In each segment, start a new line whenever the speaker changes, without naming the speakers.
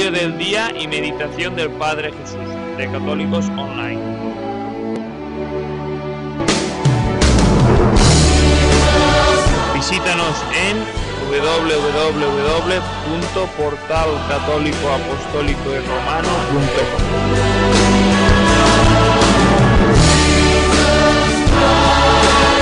Evangelio del día y meditación del Padre Jesús, de Católicos Online. Visítanos en www.portalcatólicoapostólicoyromano.com.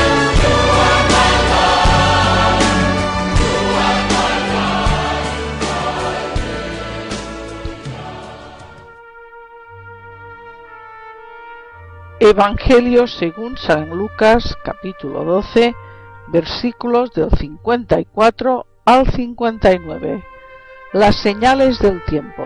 Evangelio según San Lucas, capítulo 12, versículos del 54 al 59. Las señales del tiempo.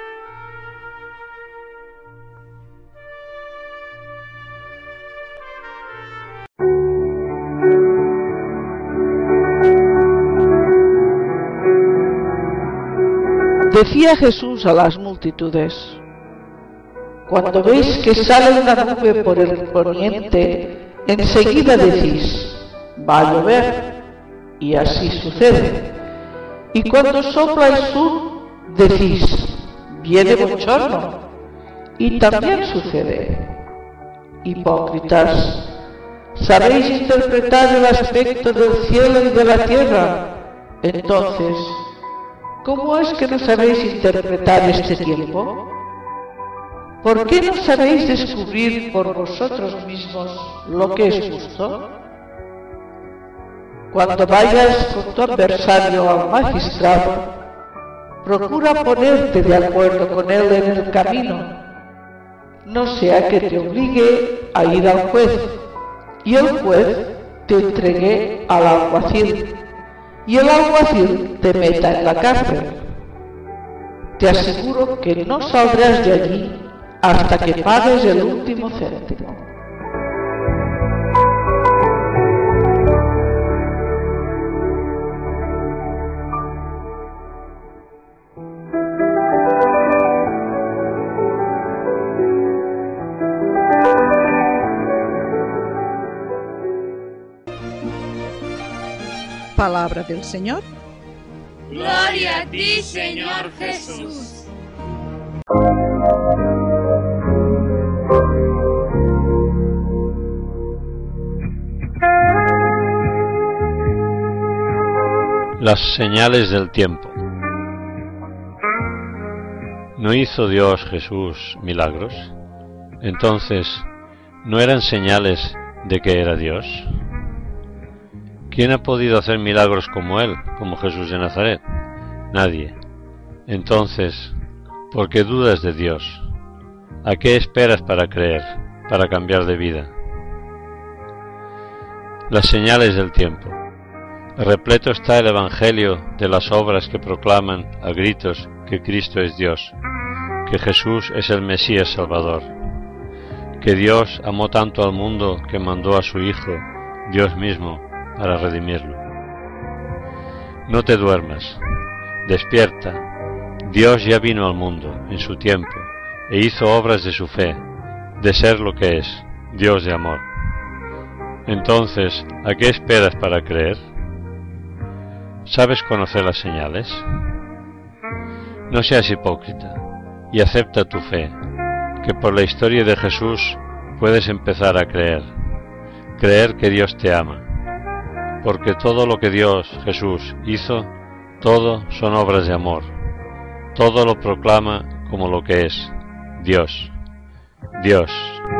Decía Jesús a las multitudes: cuando veis que sale una nube por el poniente, enseguida decís: va a llover, y así sucede. Y cuando sopla el sur, decís: viene bochorno, y también sucede. Hipócritas, ¿sabéis interpretar el aspecto del cielo y de la tierra? Entonces, ¿cómo es que no sabéis interpretar este tiempo? ¿Por qué no sabéis descubrir por vosotros mismos lo que es justo? Cuando vayas con tu adversario al magistrado, procura ponerte de acuerdo con él en el camino, no sea que te obligue a ir al juez, y el juez te entregue al alguacil, y el alguacil te meta en la cárcel. Te aseguro que no saldrás de allí hasta que pagues el último céntimo.
Palabra del Señor.
Gloria a ti, Señor Jesús.
Las señales del tiempo. ¿No hizo Dios Jesús milagros? Entonces, ¿no eran señales de que era Dios? ¿Quién ha podido hacer milagros como Él, como Jesús de Nazaret? Nadie. Entonces, ¿por qué dudas de Dios? ¿A qué esperas para creer, para cambiar de vida? Las señales del tiempo. Repleto está el Evangelio de las obras que proclaman a gritos que Cristo es Dios, que Jesús es el Mesías Salvador, que Dios amó tanto al mundo que mandó a su Hijo, Dios mismo, para redimirlo. No te duermas, despierta. Dios ya vino al mundo en su tiempo e hizo obras de su fe, de ser lo que es, Dios de amor. Entonces, ¿a qué esperas para creer? ¿Sabes conocer las señales? No seas hipócrita y acepta tu fe, que por la historia de Jesús puedes empezar a creer que Dios te ama, porque todo lo que Dios, Jesús, hizo, todo son obras de amor, todo lo proclama como lo que es, Dios, Dios.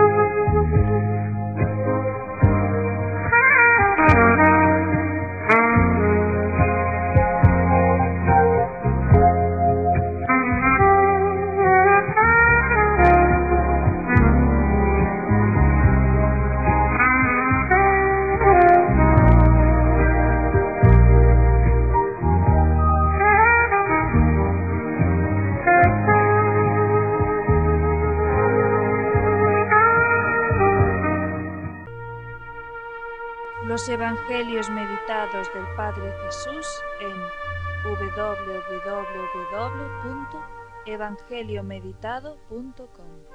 Los Evangelios meditados del Padre Jesús en www.evangeliomeditado.com.